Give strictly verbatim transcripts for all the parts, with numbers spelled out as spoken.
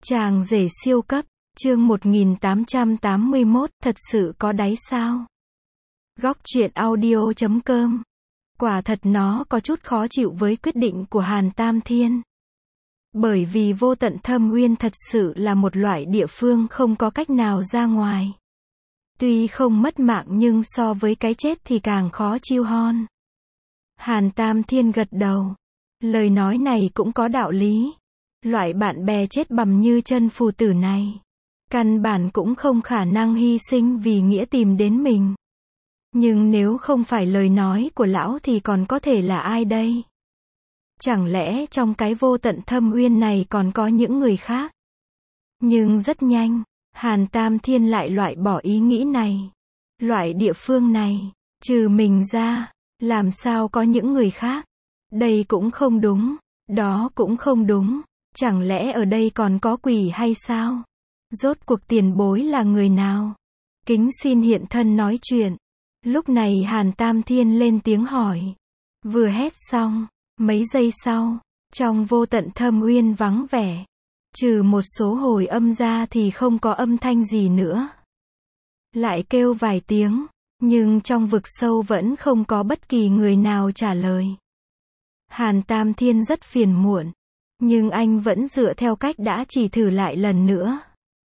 Chàng rể siêu cấp, chương một nghìn tám trăm tám mươi mốt, thật sự có đáy sao? Góc truyện audio chấm com. Quả thật nó có chút khó chịu với quyết định của Hàn Tam Thiên. Bởi vì Vô Tận Thâm Uyên thật sự là một loại địa phương không có cách nào ra ngoài. Tuy không mất mạng nhưng so với cái chết thì càng khó chiêu hon. Hàn Tam Thiên gật đầu. Lời nói này cũng có đạo lý. Loại bạn bè chết bầm như chân phù tử này, căn bản cũng không khả năng hy sinh vì nghĩa tìm đến mình. Nhưng nếu không phải lời nói của lão thì còn có thể là ai đây? Chẳng lẽ trong cái Vô Tận Thâm Uyên này còn có những người khác? Nhưng rất nhanh, Hàn Tam Thiên lại loại bỏ ý nghĩ này. Loại địa phương này, trừ mình ra, làm sao có những người khác? Đây cũng không đúng, đó cũng không đúng. Chẳng lẽ ở đây còn có quỷ hay sao? Rốt cuộc tiền bối là người nào? Kính xin hiện thân nói chuyện. Lúc này Hàn Tam Thiên lên tiếng hỏi. Vừa hét xong, mấy giây sau, trong Vô Tận Thâm Uyên vắng vẻ. Trừ một số hồi âm ra thì không có âm thanh gì nữa. Lại kêu vài tiếng, nhưng trong vực sâu vẫn không có bất kỳ người nào trả lời. Hàn Tam Thiên rất phiền muộn. Nhưng anh vẫn dựa theo cách đã chỉ thử lại lần nữa.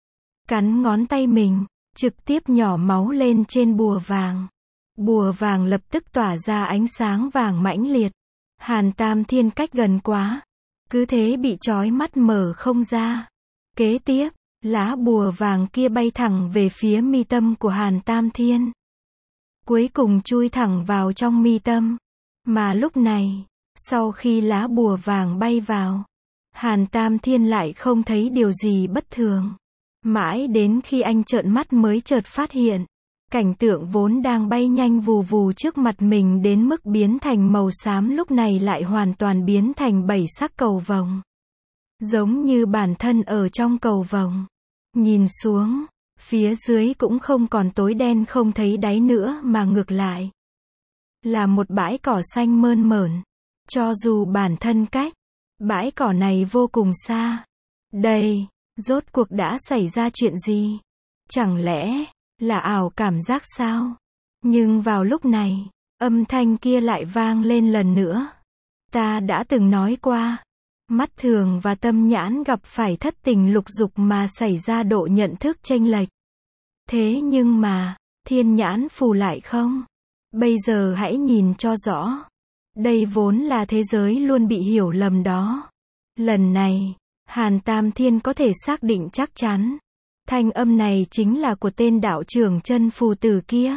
Cắn ngón tay mình, trực tiếp nhỏ máu lên trên bùa vàng. Bùa vàng lập tức tỏa ra ánh sáng vàng mãnh liệt. Hàn Tam Thiên cách gần quá. Cứ thế bị chói mắt mở không ra. Kế tiếp, lá bùa vàng kia bay thẳng về phía mi tâm của Hàn Tam Thiên. Cuối cùng chui thẳng vào trong mi tâm. Mà lúc này, sau khi lá bùa vàng bay vào, Hàn Tam Thiên lại không thấy điều gì bất thường. Mãi đến khi anh trợn mắt mới chợt phát hiện. Cảnh tượng vốn đang bay nhanh vù vù trước mặt mình đến mức biến thành màu xám lúc này lại hoàn toàn biến thành bảy sắc cầu vồng. Giống như bản thân ở trong cầu vồng. Nhìn xuống, phía dưới cũng không còn tối đen không thấy đáy nữa mà ngược lại. Là một bãi cỏ xanh mơn mởn. Cho dù bản thân cách bãi cỏ này vô cùng xa. Đây, rốt cuộc đã xảy ra chuyện gì? Chẳng lẽ là ảo cảm giác sao? Nhưng vào lúc này, âm thanh kia lại vang lên lần nữa. Ta đã từng nói qua, mắt thường và tâm nhãn gặp phải thất tình lục dục mà xảy ra độ nhận thức chênh lệch. Thế nhưng mà, thiên nhãn phù lại không? Bây giờ hãy nhìn cho rõ. Đây vốn là thế giới luôn bị hiểu lầm đó. Lần này, Hàn Tam Thiên có thể xác định chắc chắn. Thanh âm này chính là của tên đạo trưởng chân phù tử kia.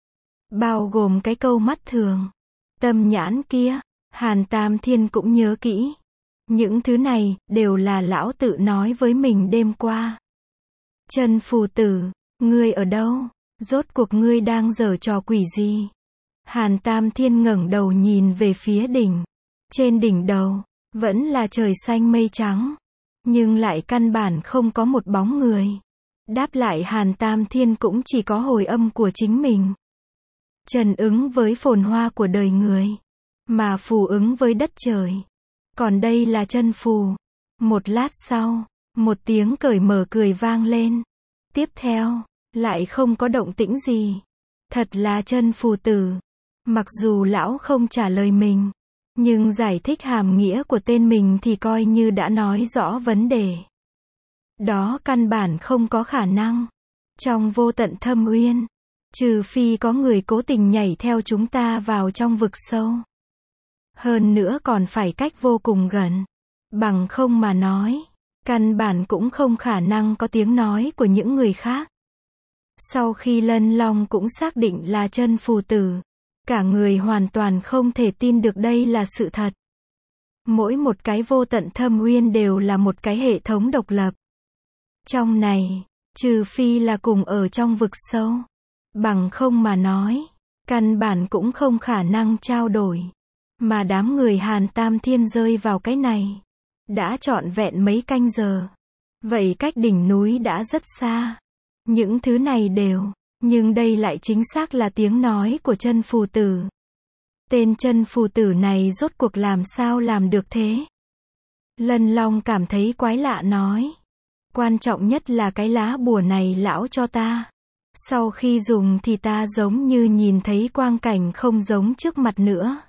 Bao gồm cái câu mắt thường, tâm nhãn kia, Hàn Tam Thiên cũng nhớ kỹ. Những thứ này, đều là lão tự nói với mình đêm qua. Chân phù tử, ngươi ở đâu? Rốt cuộc ngươi đang giở trò quỷ gì? Hàn Tam Thiên ngẩng đầu nhìn về phía đỉnh. Trên đỉnh đầu, vẫn là trời xanh mây trắng. Nhưng lại căn bản không có một bóng người. Đáp lại Hàn Tam Thiên cũng chỉ có hồi âm của chính mình. Trần ứng với phồn hoa của đời người. Mà phù ứng với đất trời. Còn đây là chân phù. Một lát sau, một tiếng cởi mở cười vang lên. Tiếp theo, lại không có động tĩnh gì. Thật là chân phù tử. Mặc dù lão không trả lời mình, nhưng giải thích hàm nghĩa của tên mình thì coi như đã nói rõ vấn đề. Đó căn bản không có khả năng. Trong Vô Tận Thâm Uyên, trừ phi có người cố tình nhảy theo chúng ta vào trong vực sâu. Hơn nữa còn phải cách vô cùng gần. Bằng không mà nói, căn bản cũng không khả năng có tiếng nói của những người khác. Sau khi Lân Long cũng xác định là chân phù tử, cả người hoàn toàn không thể tin được đây là sự thật. Mỗi một cái Vô Tận Thâm Uyên đều là một cái hệ thống độc lập. Trong này, trừ phi là cùng ở trong vực sâu. Bằng không mà nói, căn bản cũng không khả năng trao đổi. Mà đám người Hàn Tam Thiên rơi vào cái này. Đã trọn vẹn mấy canh giờ. Vậy cách đỉnh núi đã rất xa. Những thứ này đều. Nhưng đây lại chính xác là tiếng nói của chân phù tử. Tên chân phù tử này rốt cuộc làm sao làm được thế? Lân Long cảm thấy quái lạ nói. Quan trọng nhất là cái lá bùa này lão cho ta. Sau khi dùng thì ta giống như nhìn thấy quang cảnh không giống trước mặt nữa.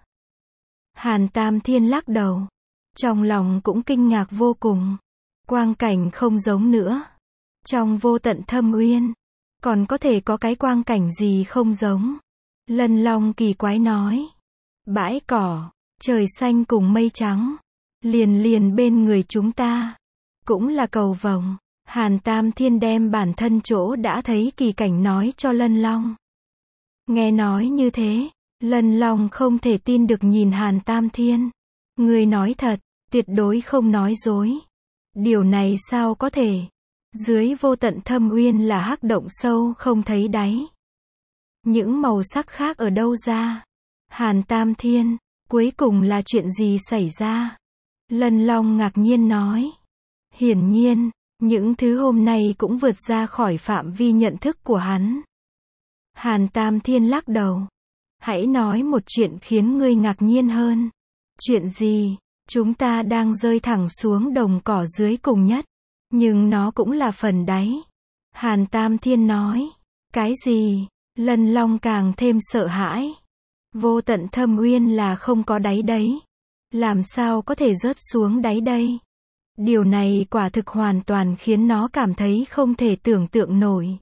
Hàn Tam Thiên lắc đầu. Trong lòng cũng kinh ngạc vô cùng. Quang cảnh không giống nữa. Trong vô tận thâm uyên, còn có thể có cái quang cảnh gì không giống? Lân Long kỳ quái nói. Bãi cỏ, trời xanh cùng mây trắng. Liền liền bên người chúng ta. Cũng là cầu vồng. Hàn Tam Thiên đem bản thân chỗ đã thấy kỳ cảnh nói cho Lân Long. Nghe nói như thế, Lân Long không thể tin được nhìn Hàn Tam Thiên. Ngươi nói thật, tuyệt đối không nói dối. Điều này sao có thể? Dưới vô tận thâm uyên là hắc động sâu không thấy đáy. Những màu sắc khác ở đâu ra? Hàn Tam Thiên, cuối cùng là chuyện gì xảy ra? Lân Long ngạc nhiên nói. Hiển nhiên, những thứ hôm nay cũng vượt ra khỏi phạm vi nhận thức của hắn. Hàn Tam Thiên lắc đầu. Hãy nói một chuyện khiến ngươi ngạc nhiên hơn. Chuyện gì? Chúng ta đang rơi thẳng xuống đồng cỏ dưới cùng nhất. Nhưng nó cũng là phần đáy. Hàn Tam Thiên nói. Cái gì? Lân Long càng thêm sợ hãi. Vô tận thâm uyên là không có đáy đấy. Làm sao có thể rớt xuống đáy đây? Điều này quả thực hoàn toàn khiến nó cảm thấy không thể tưởng tượng nổi.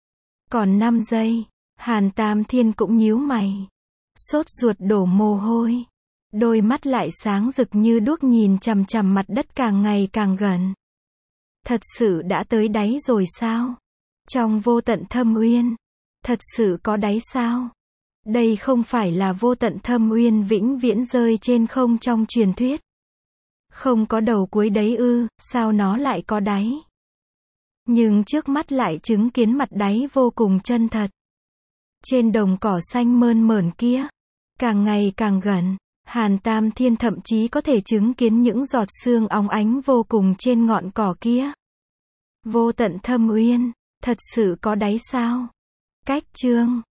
Còn năm giây, Hàn Tam Thiên cũng nhíu mày. Sốt ruột đổ mồ hôi. Đôi mắt lại sáng rực như đuốc nhìn chằm chằm mặt đất càng ngày càng gần. Thật sự đã tới đáy rồi sao? Trong vô tận thâm uyên, thật sự có đáy sao? Đây không phải là vô tận thâm uyên vĩnh viễn rơi trên không trong truyền thuyết. Không có đầu cuối đấy ư, sao nó lại có đáy? Nhưng trước mắt lại chứng kiến mặt đáy vô cùng chân thật. Trên đồng cỏ xanh mơn mởn kia, càng ngày càng gần, Hàn Tam Thiên thậm chí có thể chứng kiến những giọt sương óng ánh vô cùng trên ngọn cỏ kia. Vô tận thâm uyên, thật sự có đáy sao? Cách chương